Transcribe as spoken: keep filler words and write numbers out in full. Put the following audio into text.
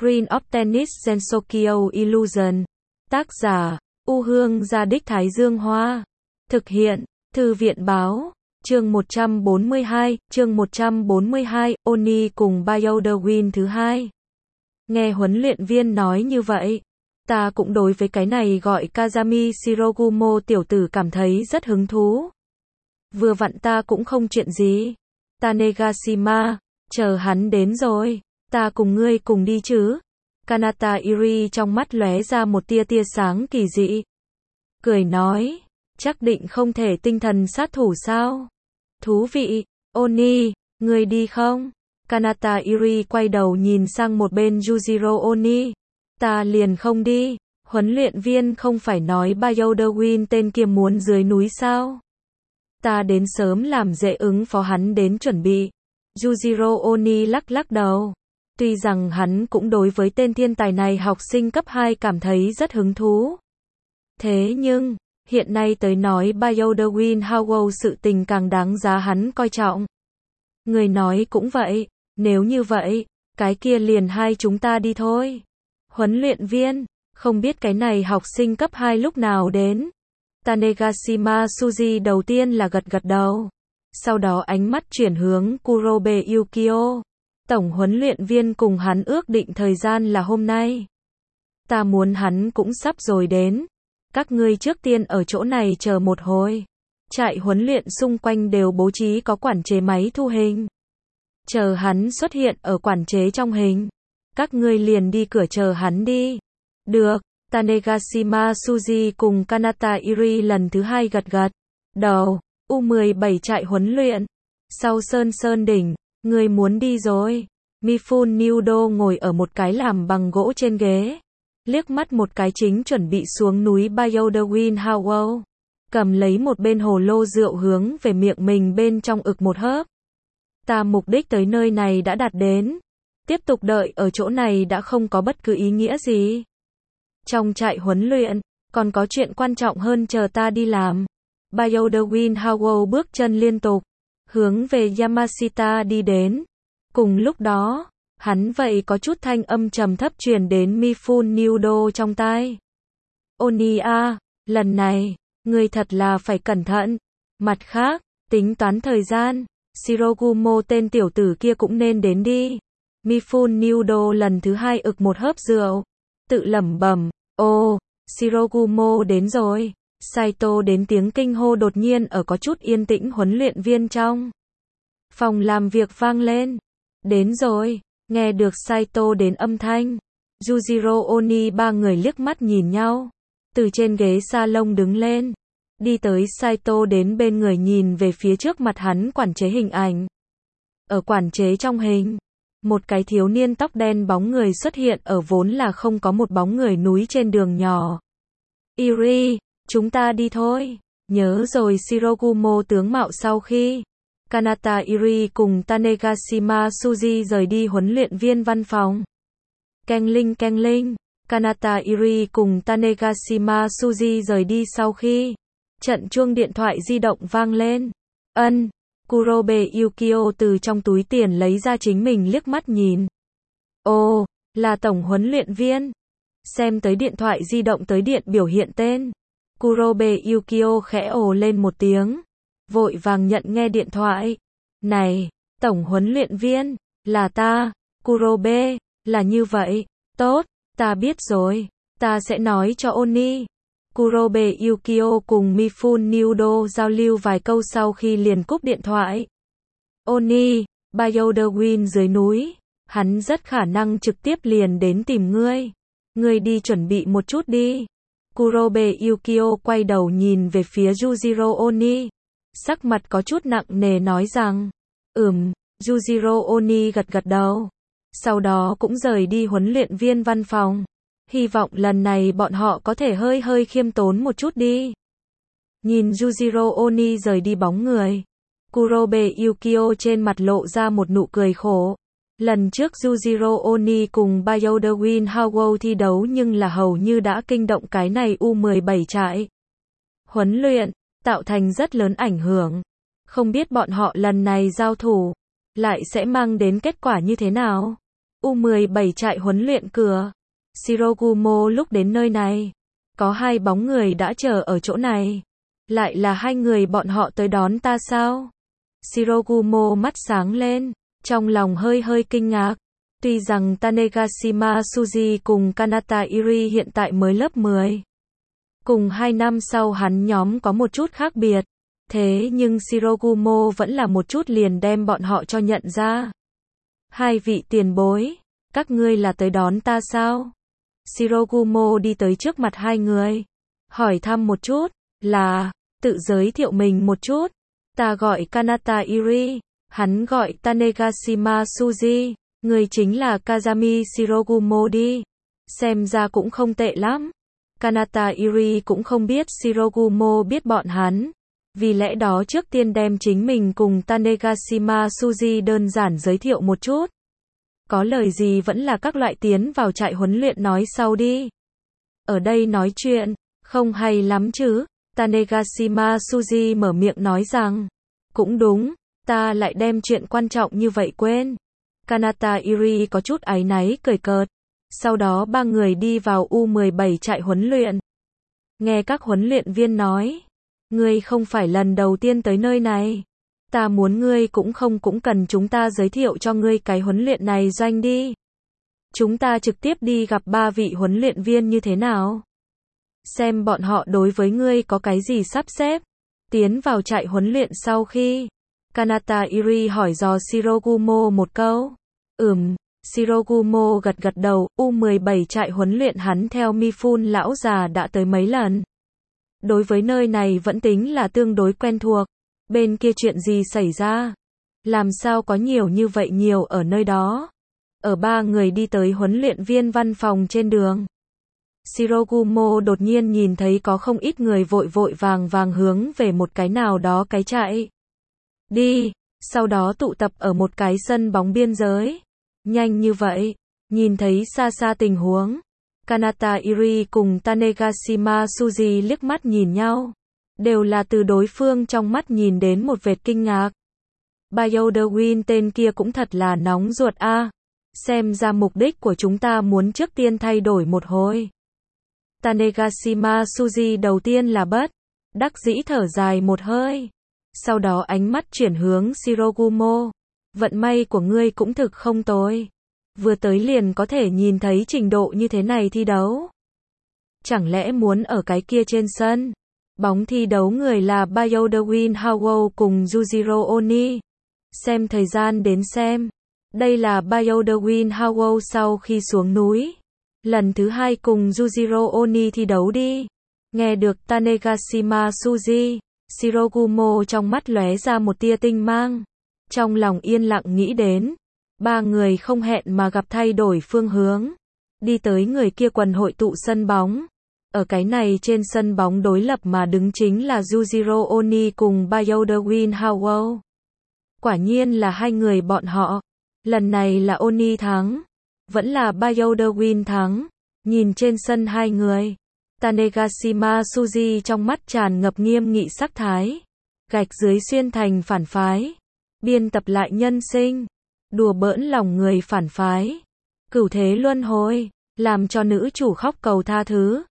Green of Tennis Sensokyo Illusion. Tác giả, U Hương Gia Đích Thái Dương Hoa. Thực hiện, Thư viện Báo. Chương một trăm bốn mươi hai, chương một trăm bốn mươi hai, Oni cùng Biodewin thứ hai. Nghe huấn luyện viên nói như vậy, ta cũng đối với cái này gọi Kazami Shirogumo tiểu tử cảm thấy rất hứng thú. Vừa vặn ta cũng không chuyện gì. Tanegashima, chờ hắn đến rồi, ta cùng ngươi cùng đi chứ. Kanata Iri trong mắt lóe ra một tia tia sáng kỳ dị. Cười nói, chắc định không thể tinh thần sát thủ sao? Thú vị, Oni, ngươi đi không? Kanata Iri quay đầu nhìn sang một bên Yujiro Oni. Ta liền không đi, huấn luyện viên không phải nói Biodewin tên kia muốn dưới núi sao? Ta đến sớm làm dễ ứng phó hắn đến chuẩn bị. Yujiro Oni lắc lắc đầu. Tuy rằng hắn cũng đối với tên thiên tài này học sinh cấp hai cảm thấy rất hứng thú. Thế nhưng, hiện nay tới nói Biodewin Howell sự tình càng đáng giá hắn coi trọng. Người nói cũng vậy, nếu như vậy, cái kia liền hai chúng ta đi thôi. Huấn luyện viên, không biết cái này học sinh cấp hai lúc nào đến. Tanegashima Suji đầu tiên là gật gật đầu. Sau đó ánh mắt chuyển hướng Kurobe Yukio. Tổng huấn luyện viên cùng hắn ước định thời gian là hôm nay. Ta muốn hắn cũng sắp rồi đến. Các ngươi trước tiên ở chỗ này chờ một hồi. Trại huấn luyện xung quanh đều bố trí có quản chế máy thu hình. Chờ hắn xuất hiện ở quản chế trong hình. Các ngươi liền đi cửa chờ hắn đi. Được, Tanegashima Suji cùng Kanata Iri lần thứ hai gật gật đầu. U mười bảy trại huấn luyện. Sau Sơn Sơn đỉnh, ngươi muốn đi rồi. Mifune Nudo ngồi ở một cái làm bằng gỗ trên ghế. Liếc mắt một cái chính chuẩn bị xuống núi Biodewin Howell. Cầm lấy một bên hồ lô rượu hướng về miệng mình bên trong ực một hớp. Ta mục đích tới nơi này đã đạt đến. Tiếp tục đợi ở chỗ này đã không có bất cứ ý nghĩa gì. Trong trại huấn luyện, còn có chuyện quan trọng hơn chờ ta đi làm. Biodewin Howell bước chân liên tục, hướng về Yamashita đi đến. Cùng lúc đó, hắn vậy có chút thanh âm trầm thấp truyền đến Mifune Nudo trong tai. Oni a, lần này, ngươi thật là phải cẩn thận. Mặt khác, tính toán thời gian, Shirogumo tên tiểu tử kia cũng nên đến đi. Mifune Nudo lần thứ hai ực một hớp rượu, tự lẩm bẩm, ô, Shirogumo đến rồi. Saito đến tiếng kinh hô đột nhiên ở có chút yên tĩnh huấn luyện viên trong phòng làm việc vang lên. Đến rồi, nghe được Saito đến âm thanh. Yujiro Oni ba người liếc mắt nhìn nhau. Từ trên ghế salon đứng lên. Đi tới Saito đến bên người nhìn về phía trước mặt hắn quản chế hình ảnh. Ở quản chế trong hình, một cái thiếu niên tóc đen bóng người xuất hiện ở vốn là không có một bóng người núi trên đường nhỏ. Iri, chúng ta đi thôi. Nhớ rồi Shirogumo tướng mạo sau khi Kanata Iri cùng Tanegashima Suji rời đi huấn luyện viên văn phòng. Keng linh keng linh, Kanata Iri cùng Tanegashima Suji rời đi sau khi trận chuông điện thoại di động vang lên. Ân, Kurobe Yukio từ trong túi tiền lấy ra chính mình liếc mắt nhìn. Ồ, là tổng huấn luyện viên. Xem tới điện thoại di động tới điện biểu hiện tên. Kurobe Yukio khẽ ồ lên một tiếng. Vội vàng nhận nghe điện thoại. Này, tổng huấn luyện viên, là ta, Kurobe, là như vậy. Tốt, ta biết rồi, ta sẽ nói cho Oni. Kurobe Yukio cùng Mifune Nudo giao lưu vài câu sau khi liền cúp điện thoại. Oni, Biodewin dưới núi, hắn rất khả năng trực tiếp liền đến tìm ngươi. Ngươi đi chuẩn bị một chút đi. Kurobe Yukio quay đầu nhìn về phía Yujiro Oni. Sắc mặt có chút nặng nề nói rằng, ừm, Yujiro Oni gật gật đầu. Sau đó cũng rời đi huấn luyện viên văn phòng. Hy vọng lần này bọn họ có thể hơi hơi khiêm tốn một chút đi. Nhìn Yujiro Oni rời đi bóng người. Kurobe Yukio trên mặt lộ ra một nụ cười khổ. Lần trước Yujiro Oni cùng Biodewin Howell thi đấu nhưng là hầu như đã kinh động cái này U mười bảy trại huấn luyện, tạo thành rất lớn ảnh hưởng. Không biết bọn họ lần này giao thủ, lại sẽ mang đến kết quả như thế nào. U mười bảy trại huấn luyện cửa. Shirogumo lúc đến nơi này, có hai bóng người đã chờ ở chỗ này. Lại là hai người bọn họ tới đón ta sao? Shirogumo mắt sáng lên, trong lòng hơi hơi kinh ngạc. Tuy rằng Tanegashima Suji cùng Kanata Iri hiện tại mới lớp mười. Cùng hai năm sau hắn nhóm có một chút khác biệt. Thế nhưng Shirogumo vẫn là một chút liền đem bọn họ cho nhận ra. Hai vị tiền bối, các ngươi là tới đón ta sao? Shirogumo đi tới trước mặt hai người. Hỏi thăm một chút, là, tự giới thiệu mình một chút. Ta gọi Kanata Iri, hắn gọi Tanegashima Suji. Người chính là Kazami Shirogumo đi. Xem ra cũng không tệ lắm. Kanata Iri cũng không biết Shirogumo biết bọn hắn. Vì lẽ đó trước tiên đem chính mình cùng Tanegashima Suji đơn giản giới thiệu một chút. Có lời gì vẫn là các loại tiến vào trại huấn luyện nói sau đi. Ở đây nói chuyện, không hay lắm chứ. Tanegashima Suji mở miệng nói rằng, cũng đúng, ta lại đem chuyện quan trọng như vậy quên. Kanata Iri có chút áy náy cười cợt. Sau đó ba người đi vào U mười bảy trại huấn luyện. Nghe các huấn luyện viên nói, ngươi không phải lần đầu tiên tới nơi này. Ta muốn ngươi cũng không cũng cần chúng ta giới thiệu cho ngươi cái huấn luyện này doanh đi. Chúng ta trực tiếp đi gặp ba vị huấn luyện viên như thế nào? Xem bọn họ đối với ngươi có cái gì sắp xếp. Tiến vào trại huấn luyện sau khi, Kanata Iri hỏi dò Shirogumo một câu. Ừm, Shirogumo gật gật đầu. U mười bảy trại huấn luyện hắn theo Mifune lão già đã tới mấy lần. Đối với nơi này vẫn tính là tương đối quen thuộc. Bên kia chuyện gì xảy ra? Làm sao có nhiều như vậy nhiều ở nơi đó? Ở ba người đi tới huấn luyện viên văn phòng trên đường. Shirogumo đột nhiên nhìn thấy có không ít người vội vội vàng vàng hướng về một cái nào đó cái chạy đi, sau đó tụ tập ở một cái sân bóng biên giới. Nhanh như vậy, nhìn thấy xa xa tình huống. Kanata Iri cùng Tanegashima Suji liếc mắt nhìn nhau. Đều là từ đối phương trong mắt nhìn đến một vệt kinh ngạc. Bioderwin tên kia cũng thật là nóng ruột a. À. Xem ra mục đích của chúng ta muốn trước tiên thay đổi một hồi. Tanegashima Suji đầu tiên là bất đắc dĩ thở dài một hơi. Sau đó ánh mắt chuyển hướng Shirogumo. Vận may của ngươi cũng thực không tồi. Vừa tới liền có thể nhìn thấy trình độ như thế này thi đấu. Chẳng lẽ muốn ở cái kia trên sân bóng thi đấu người là Bioderwin Howell cùng Yujiro Oni. Xem thời gian đến xem. Đây là Bioderwin Howell sau khi xuống núi. Lần thứ hai cùng Yujiro Oni thi đấu đi. Nghe được Tanegashima Suji, Shirogumo trong mắt lóe ra một tia tinh mang. Trong lòng yên lặng nghĩ đến. Ba người không hẹn mà gặp thay đổi phương hướng. Đi tới người kia quần hội tụ sân bóng. Ở cái này trên sân bóng đối lập mà đứng chính là Yujiro Oni cùng Bioderwin Howell. Quả nhiên là hai người bọn họ. Lần này là Oni thắng. Vẫn là Bioderwin thắng. Nhìn trên sân hai người. Tanegashima Suji trong mắt tràn ngập nghiêm nghị sắc thái. Gạch dưới xuyên thành phản phái. Biên tập lại nhân sinh. Đùa bỡn lòng người phản phái. Cửu thế luân hồi. Làm cho nữ chủ khóc cầu tha thứ.